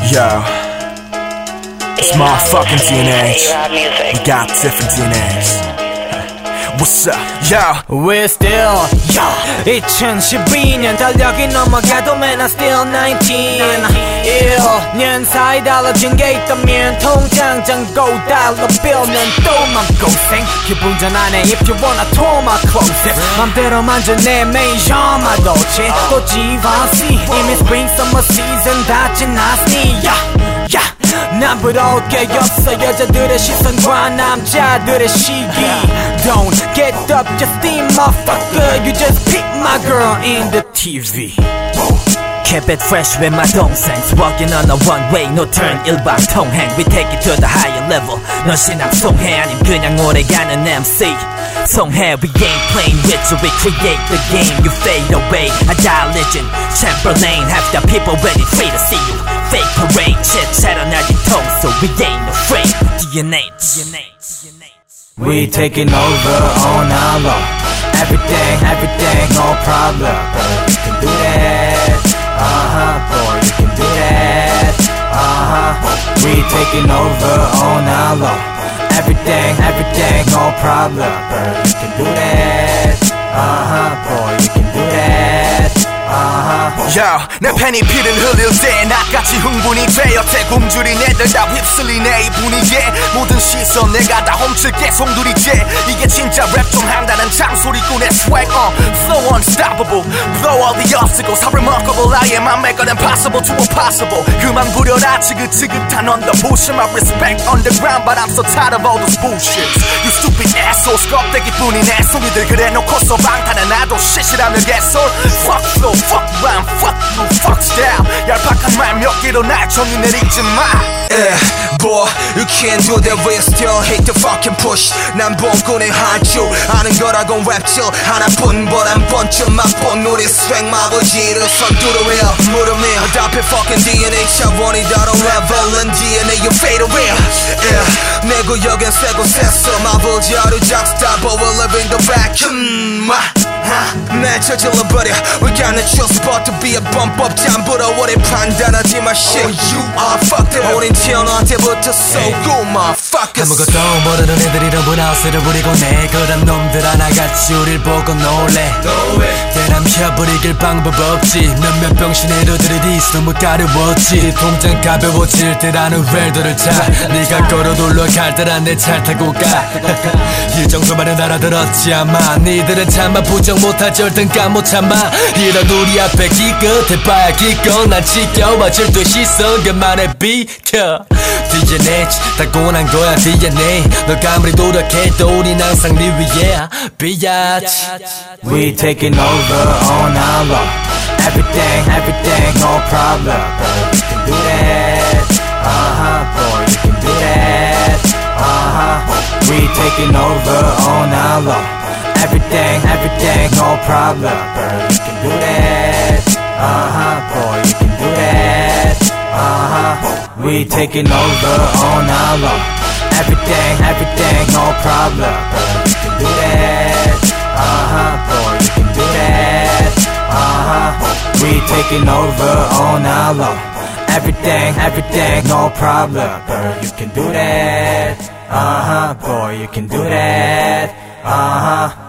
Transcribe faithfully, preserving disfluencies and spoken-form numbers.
Yo, it's motherfucking D N H. We got different D N As. What's up, yo? We're still, yo. 이천십이 년 달력이 넘어가도 man I'm still nineteen. 일 년 사이 달라진 게 있다면 통장 잔고 달러 빌는 또 맘고생. 기분 전환해 if you wanna tour my closet. 맘대로 만져 내 메이저 마도체. 또 지방시 이미 spring summer season 다 지났니. 야, 야. 난 부러울 게 없어 여자들의 시선과 남자들의 시기. Don't get up, just steam motherfucker. You just pick my girl in the T V. Keep it fresh with my 동생's walking on a one-way no turn 일박 통행. We take it to the higher level. 넌 신앙송해 아님 그냥 오래가는 M C 송해. We ain't playing with you, we create the game. You fade away, I die legend Chamberlain, half the people ready free to see you. Fake parade, shit 차려 날 뒤통수. We ain't afraid, D N H. We taking over on our own. Everything, everything, no problem. But you can do that. Uh-huh, boy, you can do that. Uh-huh. We taking over on our own. Everything, everything, no problem. But you can do that. Uh-huh, boy, you can do that. Uh-huh. Yo, 내 팬이 피를 흘릴 때 나같이 흥분이 되어 대굶주린 애들 다 휩쓸리네 이 분위기에. 모든 시선 내가 다 훔칠게 송두리째. 이게 진짜 랩 좀 한다는 장소리꾼의 swag. uh, Flow unstoppable, blow all the obstacles. How remarkable I am, I make it impossible to impossible. 그만 부려라 지긋지긋한 언더 pushing my respect underground. But I'm so tired of all those bullshits. You stupid assholes 껍데기뿐인 애송이들 그래 놓고서 방탄은 나도 shit이라며 개솔. Fuck flow, fuck rhyme, fuck you, fuck style. 얄팍한 말 몇 개로 날 정의 내리지 마. Yeah, boy, you can't do that. We still hate the fucking push. 난 봉군의 한줄 아는 거라곤 랩질 하나뿐 보란 번쯤 맛본 우리 스웩 마구지를 선두르며 무릎 내 답해 fucking D N A 차원이 다른 level은 D N A you fade away. Yeah, 내 구역엔 새 곳에서 마블 자료 작스타 but we live in the vacuum. 날 저질러버려. We got no chill spot to be a bump up. 잠부러 오래 판단하지 마 shit. Oh, you are fucked up. 우린 태어날 때부터 so good motherfuckers. 아무것도 모르는 애들이 러브하우스를 부리고 내 그런 놈들 하나같이 우릴 보고 놀래. 대남혀 부리길 방법 없지. 몇몇 병신 애들이 뒤숨을 가려웠지. 통장 가벼워질 때라는 웰더를 차. 네가 걸어 놀러 갈 때란 내 차 타고 가. 이 정도만은 알아들었지 아마. 니들은 참아 부정 못할 절등감 못 참아. 이런 우리 앞에 기껏 해봐야 기껏 난 지겨워 질투 시선 그만해 비켜. D N H 타고난 거야 D N A. 너가 아무리 노력해도 우린 항상 네 위에 비야지. We taking over on our own. Everything, everything, no problem. But you can do that. Uh-huh, boy, you can do that. Uh-huh. We taking over on our own. Everything, everything, no problem. But you can do that. Uh-huh, boy, you can do that. Uh-huh. We taking over on our own. Everything, everything, no problem. But you can do that. Uh-huh, boy, you can do that. Uh-huh. We taking over on our own. Everything, everything, no problem. But you can do that. Uh-huh, boy, you can do that. Uh-huh.